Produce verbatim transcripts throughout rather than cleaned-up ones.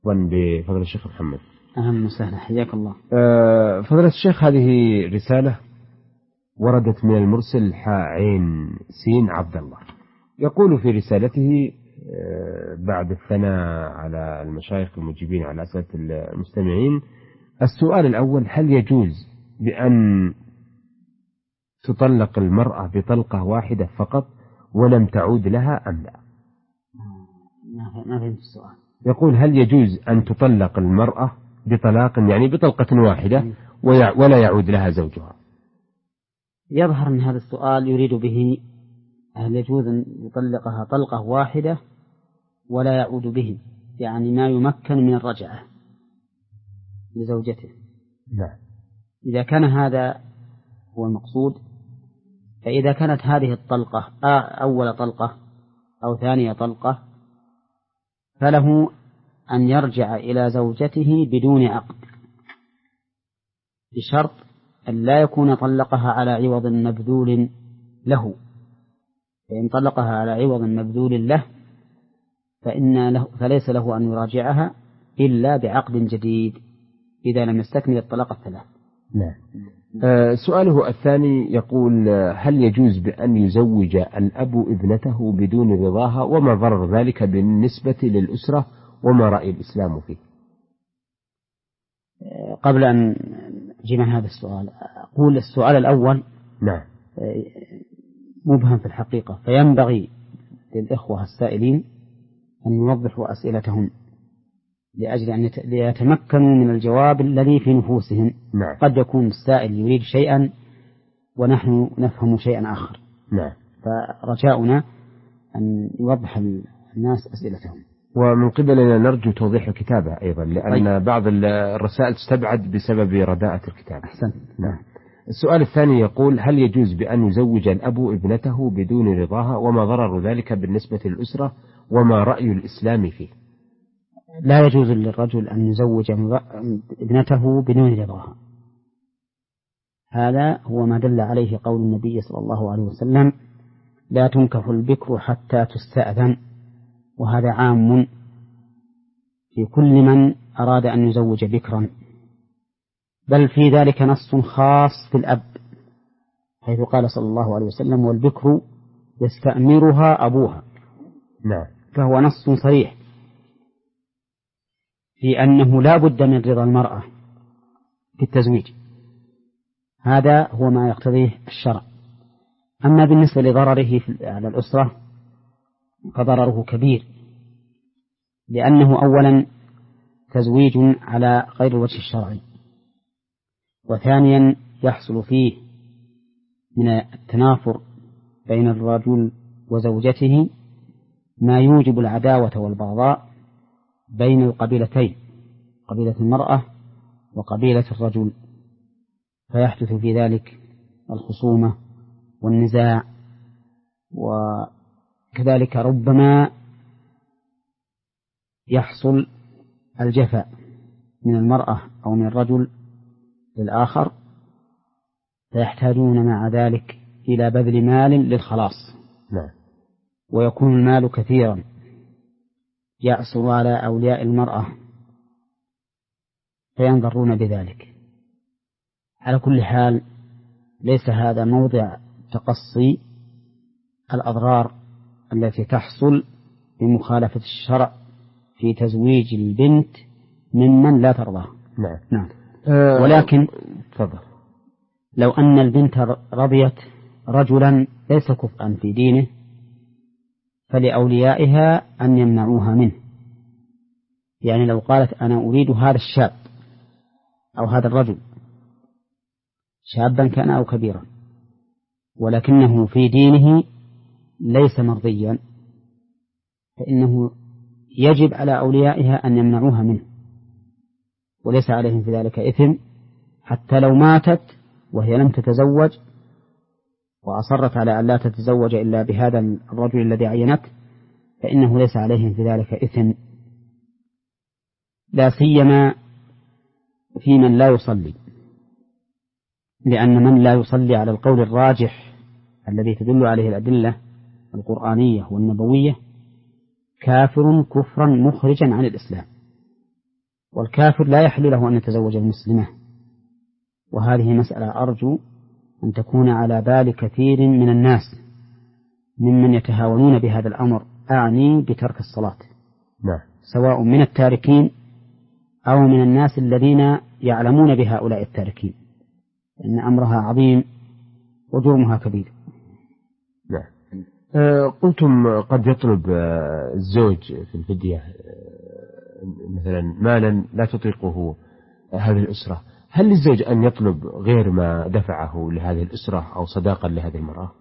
بفضل الشيخ محمد. أهلا وسهلا، حياك الله. أه فضل الشيخ، هذه رسالة وردت من المرسل حاعين سين عبد الله، يقول في رسالته أه بعد الثناء على المشايخ المجيبين على أسئلة المستمعين: السؤال الأول: هل يجوز بأن تطلق المرأة بطلقة واحدة فقط ولم تعود لها أم لا؟ ما فهمت السؤال. يقول: هل يجوز أن تطلق المرأة بطلاق يعني بطلقة واحدة ولا يعود لها زوجها؟ يظهر أن هذا السؤال يريد به هل يجوز أن يطلقها طلقة واحدة ولا يعود به، يعني ما يمكن من الرجعة لزوجته. لا. إذا كان هذا هو المقصود، فإذا كانت هذه الطلقة أول طلقة أو ثانية طلقة فله أن يرجع إلى زوجته بدون عقد، بشرط أن لا يكون طلقها على عوض مبذول له. فإن طلقها على عوض مبذول له فإن له فليس له أن يراجعها إلا بعقد جديد إذا لم يستكمل الطلاق الثلاث. نعم. آه سؤاله الثاني يقول: هل يجوز بأن يزوج الأب ابنته بدون رضاها، وما ضرر ذلك بالنسبة للأسرة، وما رأي الإسلام فيه؟ قبل أن أجيب عن هذا السؤال أقول السؤال الأول نعم مبهم في الحقيقة، فينبغي للإخوة السائلين أن يوضحوا أسئلتهم لأجل أن يتمكنوا من الجواب الذي في نفوسهم. نعم. قد يكون السائل يريد شيئا ونحن نفهم شيئا آخر. نعم. فرجاؤنا أن يوضح الناس أسئلتهم. ومن قبلنا نرجو توضيح الكتابة أيضا، لأن طيب. بعض الرسائل تستبعد بسبب رداءة الكتابة. أحسن. نعم. السؤال الثاني يقول: هل يجوز بأن يزوج الأب ابنته بدون رضاها، وما ضرر ذلك بالنسبة للأسرة، وما رأي الإسلام فيه؟ لا يجوز للرجل أن يزوج ابنته بدون رضاها، هذا هو ما دل عليه قول النبي صلى الله عليه وسلم: لا تنكح البكر حتى تستأذن. وهذا عام في كل من أراد أن يزوج بكرا، بل في ذلك نص خاص في الأب، حيث قال صلى الله عليه وسلم: والبكر يستأمرها أبوها. نعم. فهو نص صريح في أنه لا بد من رضا المرأة في التزويج، هذا هو ما يقتضيه الشرع. أما بالنسبة لضرره على الأسرة فضرره كبير، لأنه أولا تزويج على غير الوجه الشرعي، وثانيا يحصل فيه من التنافر بين الرجل وزوجته ما يوجب العداوة والبغضاء بين القبيلتين، قبيلة المرأة وقبيلة الرجل، فيحدث في ذلك الخصومة والنزاع، وكذلك ربما يحصل الجفاء من المرأة أو من الرجل للآخر، فيحتاجون مع ذلك إلى بذل مال للخلاص. نعم. ويكون المال كثيرا يعصر على أولياء المرأة فينظرون بذلك. على كل حال ليس هذا موضع تقصي الأضرار التي تحصل بمخالفة الشرع في تزويج البنت ممن لا ترضاه. نعم. نعم. أه ولكن تفضل. لو أن البنت رضيت رجلا ليس كفءا في دينه فلأوليائها أن يمنعوها منه. يعني لو قالت: أنا أريد هذا الشاب أو هذا الرجل، شابا كان أو كبيرا، ولكنه في دينه ليس مرضيا، فإنه يجب على أوليائها أن يمنعوها منه، وليس عليهم في ذلك إثم، حتى لو ماتت وهي لم تتزوج وأصرت على أن لا تتزوج إلا بهذا الرجل الذي عينته، فإنه ليس عليهم في ذلك إثم، لا سيما في من لا يصلي، لأن من لا يصلي على القول الراجح الذي تدل عليه الأدلة القرآنية والنبوية كافر كفرا مخرجا عن الإسلام. والكافر لا يحل له أن يتزوج المسلمة. وهذه مسألة أرجو أن تكون على بال كثير من الناس ممن يتهاونون بهذا الأمر، أعني بترك الصلاة، نعم. سواء من التاركين أو من الناس الذين يعلمون بهؤلاء التاركين، إن أمرها عظيم وجرمها كبير. نعم. أه قلتم قد يطلب الزوج في الفدية مثلا مالا لا تطيقه هذه الأسرة، هل للزوج أن يطلب غير ما دفعه لهذه الأسرة أو صداقا لهذه المرأة؟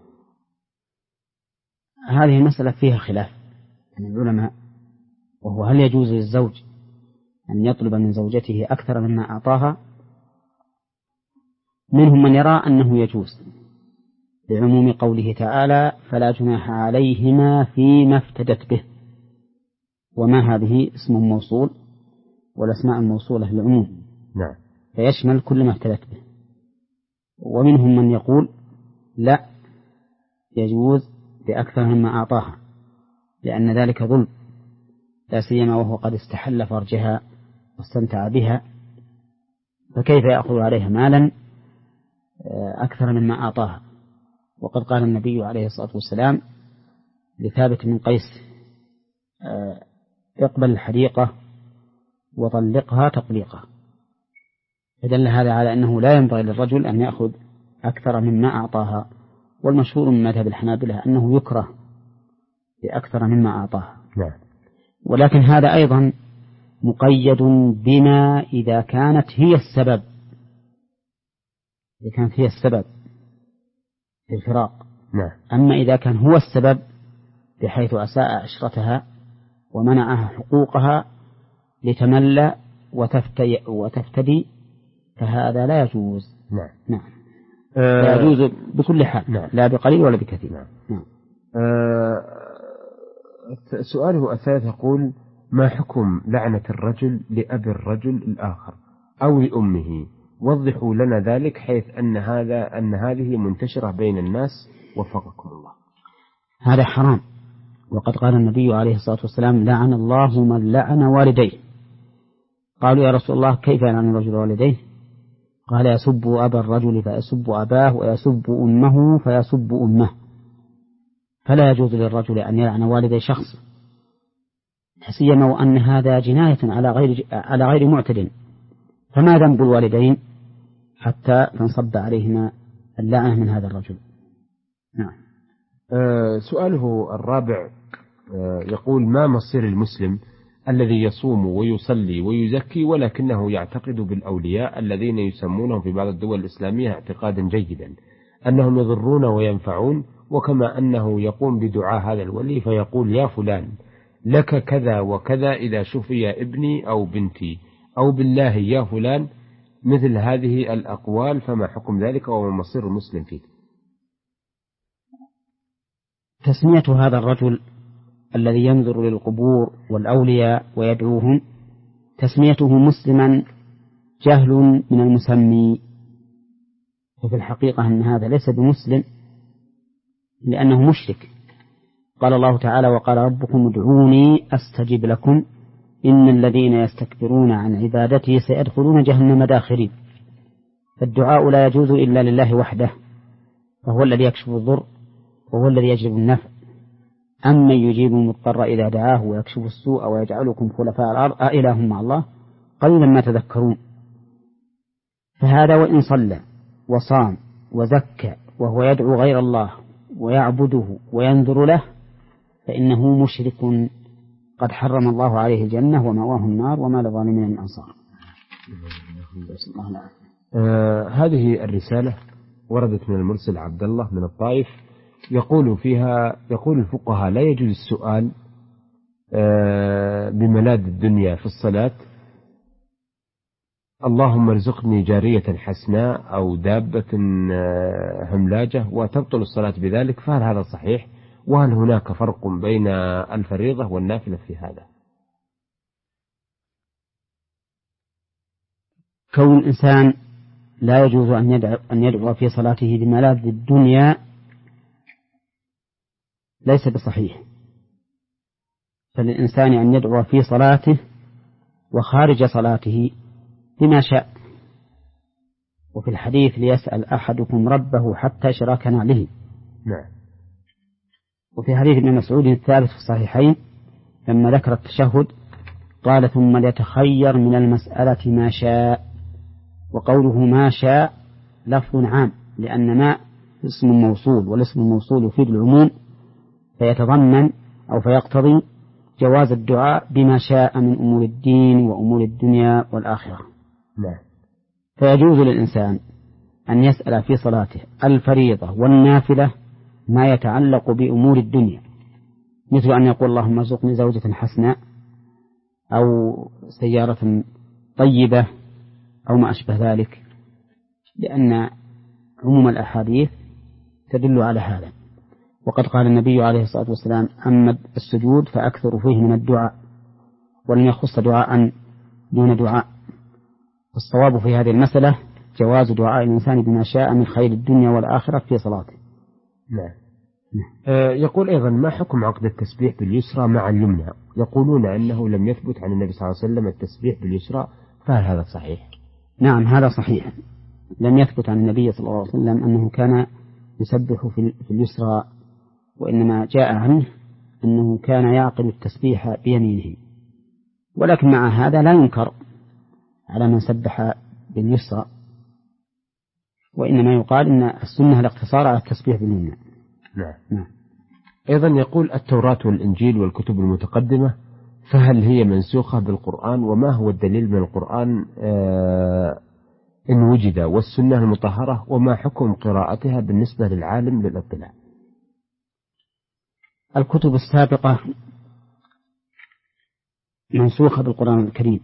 هذه المسألة فيها خلاف من العلماء، وهو هل يجوز للزوج أن يطلب من زوجته أكثر مما أعطاها؟ منهم من يرى أنه يجوز لعموم قوله تعالى فلا جناح عليهما فيما افتدت به، وما هذه اسم موصول والأسماء الموصولة للعموم، نعم، فيشمل كل ما افتدت به. ومنهم من يقول لا، يجوز بأكثر مما أعطاها، لأن ذلك ظلم، لا سيما وهو قد استحل فرجها واستمتع بها، فكيف يأخذ عليها مالا أكثر مما أعطاها؟ وقد قال النبي عليه الصلاة والسلام لثابت بن قيس اقبل الحديقة وطلقها تطليقا، فدل هذا على أنه لا ينبغي للرجل أن يأخذ أكثر مما أعطاها. والمشهور من مذهب الحنابلة أنه يكره بأكثر مما أعطاها، نعم. ولكن هذا أيضا مقيد بما إذا كانت هي السبب، إذا كانت هي السبب في الفراق، نعم. أما إذا كان هو السبب بحيث أساء عشرتها ومنعها حقوقها لتملى وتفتي وتفتدي فهذا لا يجوز. نعم. نعم. أه لا يجوز بكل حال. نعم. لا بقليل ولا بكثير. نعم. نعم. أه سؤاله الثالث يقول ما حكم لعنة الرجل لأب الرجل الآخر أو لأمه؟ وضحوا لنا ذلك حيث أن هذا أن هذه منتشرة بين الناس وفقكم الله. هذا حرام، وقد قال النبي عليه الصلاة والسلام لعن الله من لعن والديه. قالوا يا رسول الله كيف يلعن الرجل والديه؟ قال يسب أبا الرجل فيسب أباه ويسب أمه فيسب أمه. فلا يجوز للرجل أن يلعن والدي شخص، سيما وأن هذا جناية على غير على غير معتد، فما ذنب الوالدين حتى تنصب عليهما اللعنة من هذا الرجل؟ نعم. أه سؤاله الرابع أه يقول ما مصير المسلم الذي يصوم ويصلي ويزكي ولكنه يعتقد بالأولياء الذين يسمونهم في بعض الدول الإسلامية اعتقادا جيدا أنهم يضرون وينفعون، وكما أنه يقوم بدعاء هذا الولي فيقول يا فلان لك كذا وكذا إذا شفي ابني أو بنتي، أو بالله يا فلان، مثل هذه الأقوال، فما حكم ذلك وما مصير المسلم فيه؟ تسمية هذا الرجل الذي ينظر للقبور والأولياء ويدعوهم تسميته مسلما جهل من المسمي، وفي الحقيقة أن هذا ليس بمسلم لأنه مشرك. قال الله تعالى وقال ربكم ادعوني أستجب لكم إن الذين يستكبرون عن عبادتي سيدخلون جهنم داخرين. فالدعاء لا يجوز إلا لله وحده، فهو الذي يكشف الضر وهو الذي يجلب النفع. أما يجيب المضطر إذا دعاه ويكشف السوء ويجعلكم خلفاء الأرض أإله مع الله قليلا ما تذكرون. فهذا وإن صلى وصام وزكى وهو يدعو غير الله ويعبده وينذر له فإنه مشرك قد حرم الله عليه الجنة ومأواه النار وما للظالمين من أنصار. آه هذه الرسالة وردت من المرسل عبد الله من الطائف، يقول فيها يقول الفقهاء لا يجوز السؤال آه بملاذ الدنيا في الصلاة اللهم ارزقني جارية حسناء أو دابة آه هملاجة وتبطل الصلاة بذلك، فهل هذا صحيح؟ وهل هناك فرق بين الفريضة والنافلة في هذا؟ كون الإنسان لا يجوز أن يدعو, أن يدعو في صلاته بملاذ الدنيا ليس بصحيح، فللإنسان أن يدعو في صلاته وخارج صلاته بما شاء. وفي الحديث ليسأل أحدكم ربه حتى شراك نعله. نعم. وفي حديث ابن مسعود الثابت في الصحيحين لما ذكر التشهد قال ثم ليتخير من المسألة ما شاء. وقوله ما شاء لفظ عام لأن ما اسم موصول، والاسم الموصول يفيد العموم، فيتضمن أو فيقتضي جواز الدعاء بما شاء من أمور الدين وأمور الدنيا والآخرة. نعم. فيجوز للإنسان أن يسأل في صلاته الفريضة والنافلة ما يتعلق بأمور الدنيا، مثل أن يقول اللهم ارزقني زوجة حسناء أو سيارة طيبة أو ما أشبه ذلك، لأن عموم الأحاديث تدل على هذا. وقد قال النبي عليه الصلاة والسلام أما السجود فأكثر فيه من الدعاء، ولم يخص دعاء دون دعاء. الصواب في هذه المسألة جواز دعاء الإنسان بما شاء من خير الدنيا والآخرة في صلاته. نعم. آه يقول أيضا ما حكم عقد التسبيح باليسرى مع اليمنى؟ يقولون أنه لم يثبت عن النبي صلى الله عليه وسلم التسبيح باليسرى، فهل هذا صحيح؟ نعم هذا صحيح، لم يثبت عن النبي صلى الله عليه وسلم أنه كان يسبح في اليسرى، وإنما جاء عنه أنه كان يعقد التسبيح بيمينه. ولكن مع هذا لا ينكر على من سبح باليسرى، وإنما يقال إن السنة الاقتصار على التسبيح باليمنى. نعم. نعم. أيضا يقول التوراة والإنجيل والكتب المتقدمة فهل هي منسوخة بالقرآن؟ وما هو الدليل من القرآن آه إن وجد، والسنة المطهرة، وما حكم قراءتها بالنسبة للعالم للاطلاع؟ الكتب السابقة منسوخة بالقرآن الكريم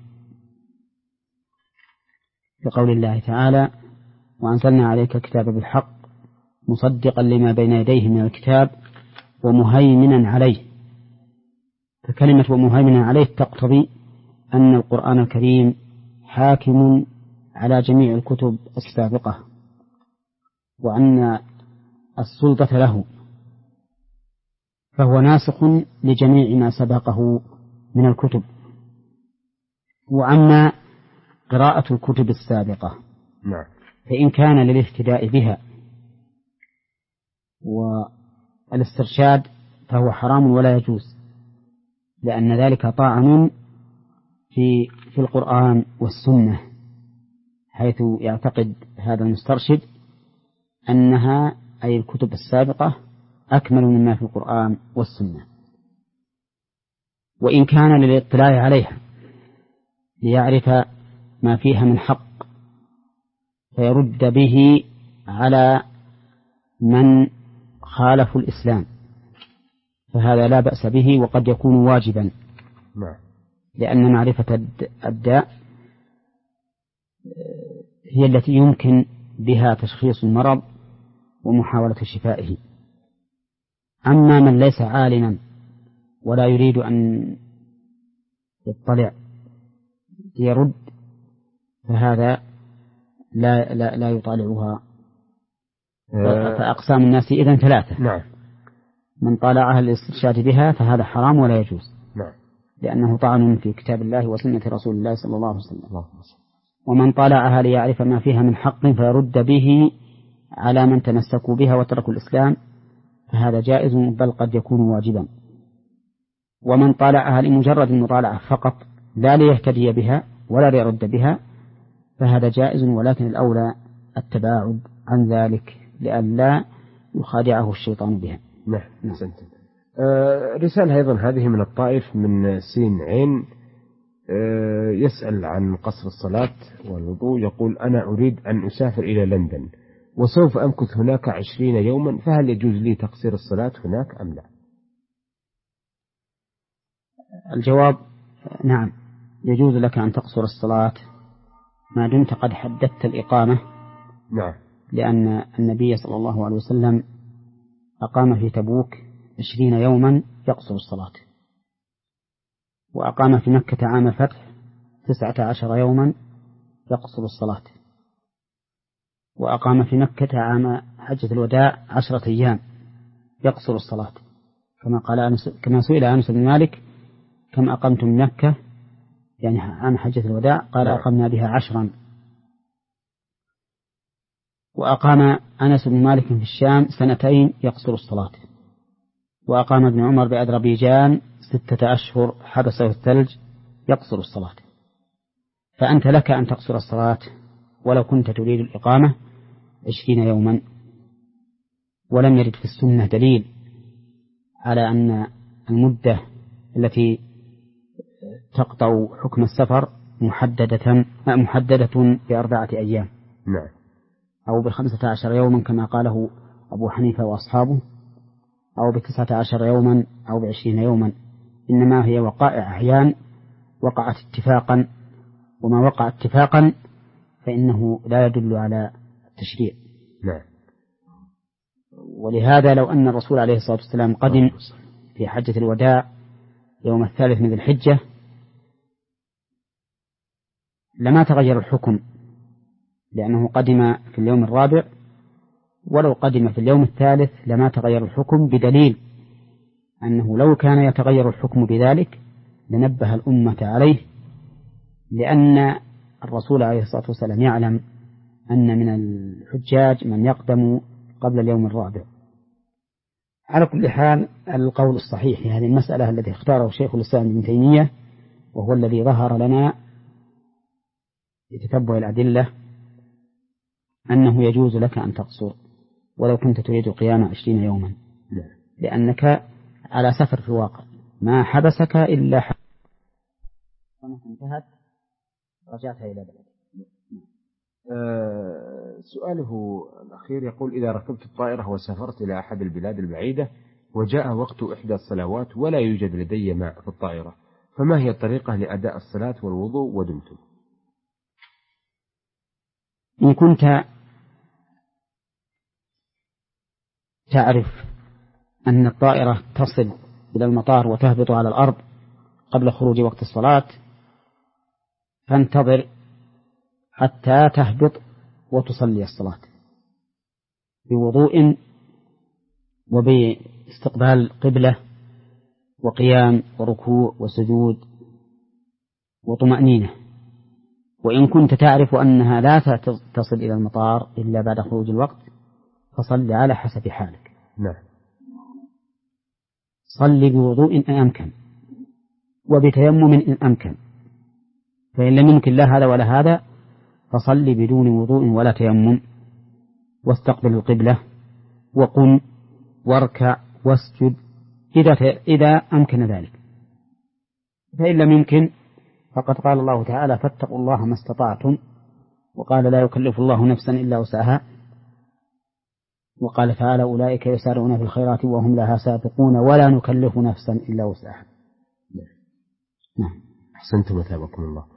بقول الله تعالى وأنزلنا عليك الكتاب بالحق مصدقا لما بين يديه من الكتاب ومهيمنا عليه. فكلمة ومهيمنا عليه تقتضي أن القرآن الكريم حاكم على جميع الكتب السابقة، وأن السلطة له، فهو ناسخ لجميع ما سبقه من الكتب. وأما قراءة الكتب السابقة نعم. فإن كان للاهتداء بها والاسترشاد فهو حرام ولا يجوز، لأن ذلك طعن في في القرآن والسنة، حيث يعتقد هذا المسترشد أنها أي الكتب السابقة أكمل مما في القرآن والسنة. وإن كان للاطلاع عليها ليعرف ما فيها من حق فيرد به على من خالفوا الإسلام فهذا لا بأس به، وقد يكون واجبا، لأن معرفة الداء هي التي يمكن بها تشخيص المرض ومحاولة شفائه. أما من ليس عالما ولا يريد أن يطلع يرد فهذا لا لا لا يطالعها. فأقسام الناس إذن ثلاثة. نعم. من طالعها للاسترشاد بها فهذا حرام ولا يجوز. نعم. لأنه طعن في كتاب الله وسنة رسول الله صلى الله عليه وسلم. ومن طالعها ليعرف ما فيها من حق فيرد به على من تمسكوا بها وتركوا الإسلام فهذا جائز، بل قد يكون واجبا. ومن طالعها لمجرد المطالعة فقط لا ليهتدي بها ولا ليرد بها فهذا جائز، ولكن الأولى التباعد عن ذلك لئلا يخادعه الشيطان بها. نعم. آه رسالة أيضا هذه من الطائف من سين عين، آه يسأل عن قصر الصلاة والوضوء. يقول أنا أريد أن أسافر إلى لندن وسوف أمكث هناك عشرين يوما، فهل يجوز لي تقصير الصلاة هناك أم لا؟ الجواب نعم، يجوز لك أن تقصر الصلاة ما دمت قد حددت الإقامة. نعم. لأن النبي صلى الله عليه وسلم أقام في تبوك عشرين يوما يقصر الصلاة، وأقام في مكة عام الفتح تسعة عشر يوما يقصر الصلاة، وأقام في مكة عام حجة الوداع عشرة أيام يقصر الصلاة، كما قال أنس كما سئل أنس بن مالك كم أقمتم مكة؟ يعني عام حجة الوداع قال أقمنا بها عشرا. وأقام أنس بن مالك في الشام سنتين يقصر الصلاة. وأقام ابن عمر بأذربيجان ستة أشهر حبسه الثلج يقصر الصلاة. فأنت لك أن تقصر الصلاة ولو كنت تريد الإقامة عشرين يوما. ولم يرد في السنة دليل على أن المدة التي تقطع حكم السفر محددة محددة بأربعة أيام نعم. أو بخمسة عشر يوما كما قاله أبو حنيفة وأصحابه، أو بتسعة عشر يوما أو بعشرين يوما، إنما هي وقائع أحيان وقعت اتفاقا، وما وقع اتفاقا فإنه لا يدل على التشريع. نعم. ولهذا لو أن الرسول عليه الصلاة والسلام قدم في حجة الوداع يوم الثالث من ذي الحجة لما تغير الحكم، لأنه قدم في اليوم الرابع، ولو قدم في اليوم الثالث لما تغير الحكم، بدليل أنه لو كان يتغير الحكم بذلك لنبه الأمة عليه، لأن الرسول عليه الصلاة والسلام يعلم أن من الحجاج من يقدم قبل اليوم الرابع. على كل حال القول الصحيح في هذه المسألة الذي اختاره شيخ الإسلام ابن تيمية، وهو الذي ظهر لنا بتتبع الأدلة، أنه يجوز لك أن تقصر ولو كنت تريد قيام عشرين يوما، لأنك على سفر في الواقع ما حبسك إلا حبس وما انتهت رجعت إلى بلدك. أه سؤاله الأخير يقول: إذا ركبت الطائرة وسافرت إلى أحد البلاد البعيدة وجاء وقت إحدى الصلوات ولا يوجد لدي ماء في الطائرة، فما هي الطريقة لأداء الصلاة والوضوء ودمتم؟ إن كنت تعرف أن الطائرة تصل إلى المطار وتهبط على الأرض قبل خروج وقت الصلاة، فانتظر حتى تهبط وتصلي الصلاة بوضوء وباستقبال قبلة وقيام وركوع وسجود وطمأنينة. وإن كنت تعرف أنها لا تصل إلى المطار إلا بعد خروج الوقت فصل على حسب حالك. نعم. صل بوضوء إن أمكن وبتيمم إن أمكن، فإن لم يمكن لا هذا ولا هذا فصل بدون وضوء ولا تيمم، واستقبل القبلة وقم واركع واسجد إذا إذا أمكن ذلك. فإن لم يمكن فقد قال الله تعالى: فاتقوا الله ما استطعتم، وقال: لا يكلف الله نفسا إلا وسعها، وقال تعالى: أولئك يسارعون في الخيرات وهم لها سابقون ولا نكلف نفسا إلا وسعها. نعم. أحسنتم وثابكم الله.